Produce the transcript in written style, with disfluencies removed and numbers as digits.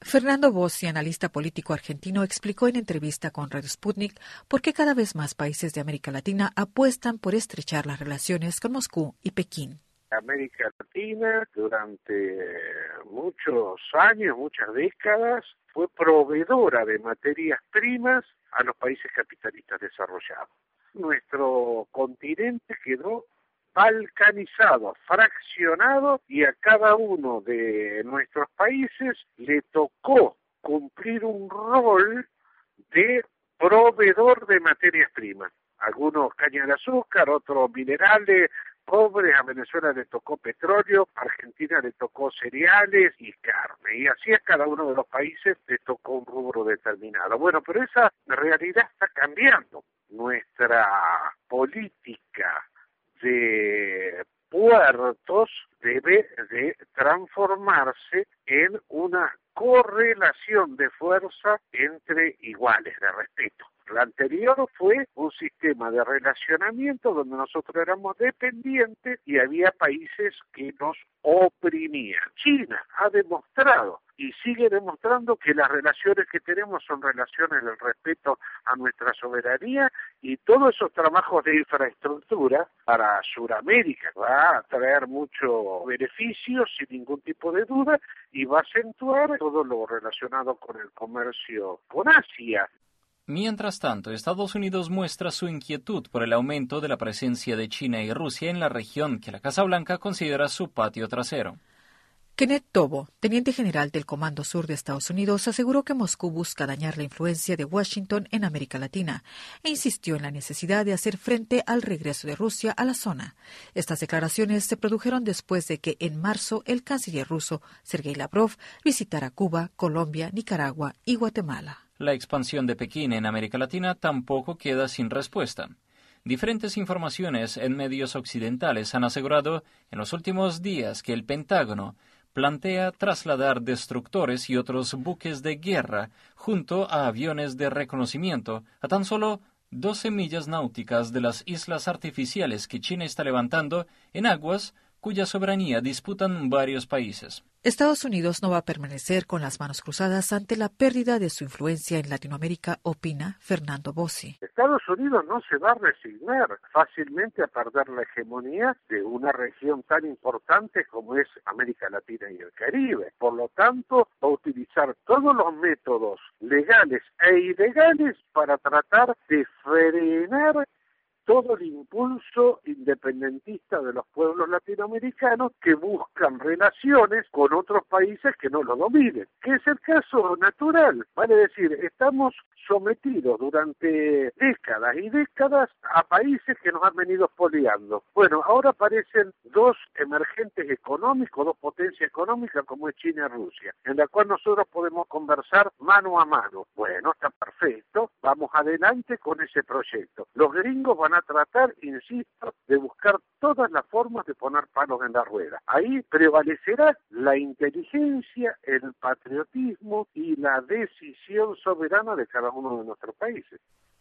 Fernando Bossi, analista político argentino, explicó en entrevista con Radio Sputnik por qué cada vez más países de América Latina apuestan por estrechar las relaciones con Moscú y Pekín. América Latina durante muchos años, muchas décadas, fue proveedora de materias primas a los países capitalistas desarrollados. Nuestro continente quedó balcanizado, fraccionado, y a cada uno de nuestros países le tocó cumplir un rol de proveedor de materias primas. Algunos caña de azúcar, otros minerales, pobres. A Venezuela le tocó petróleo, a Argentina le tocó cereales y carne, y así a cada uno de los países le tocó un rubro determinado. Bueno, pero esa realidad está cambiando. Nuestra política de puertos debe de transformarse en una correlación de fuerza entre iguales, de respeto. La anterior fue un sistema de relacionamiento donde nosotros éramos dependientes y había países que nos oprimían. China ha demostrado y sigue demostrando que las relaciones que tenemos son relaciones del respeto a nuestra soberanía, y todos esos trabajos de infraestructura para Sudamérica va a traer mucho beneficio sin ningún tipo de duda, y va a acentuar todo lo relacionado con el comercio con Asia. Mientras tanto, Estados Unidos muestra su inquietud por el aumento de la presencia de China y Rusia en la región que la Casa Blanca considera su patio trasero. Kenneth Tobo, teniente general del Comando Sur de Estados Unidos, aseguró que Moscú busca dañar la influencia de Washington en América Latina e insistió en la necesidad de hacer frente al regreso de Rusia a la zona. Estas declaraciones se produjeron después de que en marzo el canciller ruso Sergei Lavrov visitara Cuba, Colombia, Nicaragua y Guatemala. La expansión de Pekín en América Latina tampoco queda sin respuesta. Diferentes informaciones en medios occidentales han asegurado en los últimos días que el Pentágono plantea trasladar destructores y otros buques de guerra junto a aviones de reconocimiento a tan solo 12 millas náuticas de las islas artificiales que China está levantando en aguas cuya soberanía disputan varios países. Estados Unidos no va a permanecer con las manos cruzadas ante la pérdida de su influencia en Latinoamérica, opina Fernando Bossi. Estados Unidos no se va a resignar fácilmente a perder la hegemonía de una región tan importante como es América Latina y el Caribe. Por lo tanto, va a utilizar todos los métodos legales e ilegales para tratar de frenar todo el impulso independentista de los pueblos latinoamericanos que buscan relaciones con otros países que no lo dominen, que es el caso natural. Vale decir, estamos sometidos durante décadas y décadas a países que nos han venido expoliando. Bueno, ahora aparecen dos emergentes económicos, dos potencias económicas como es China y Rusia, en la cual nosotros podemos conversar mano a mano. Bueno, está perfecto, vamos adelante con ese proyecto. Los gringos van a tratar, insisto, de buscar todas las formas de poner palos en la rueda. Ahí prevalecerá la inteligencia, el patriotismo y la decisión soberana de cada uno de nuestros países.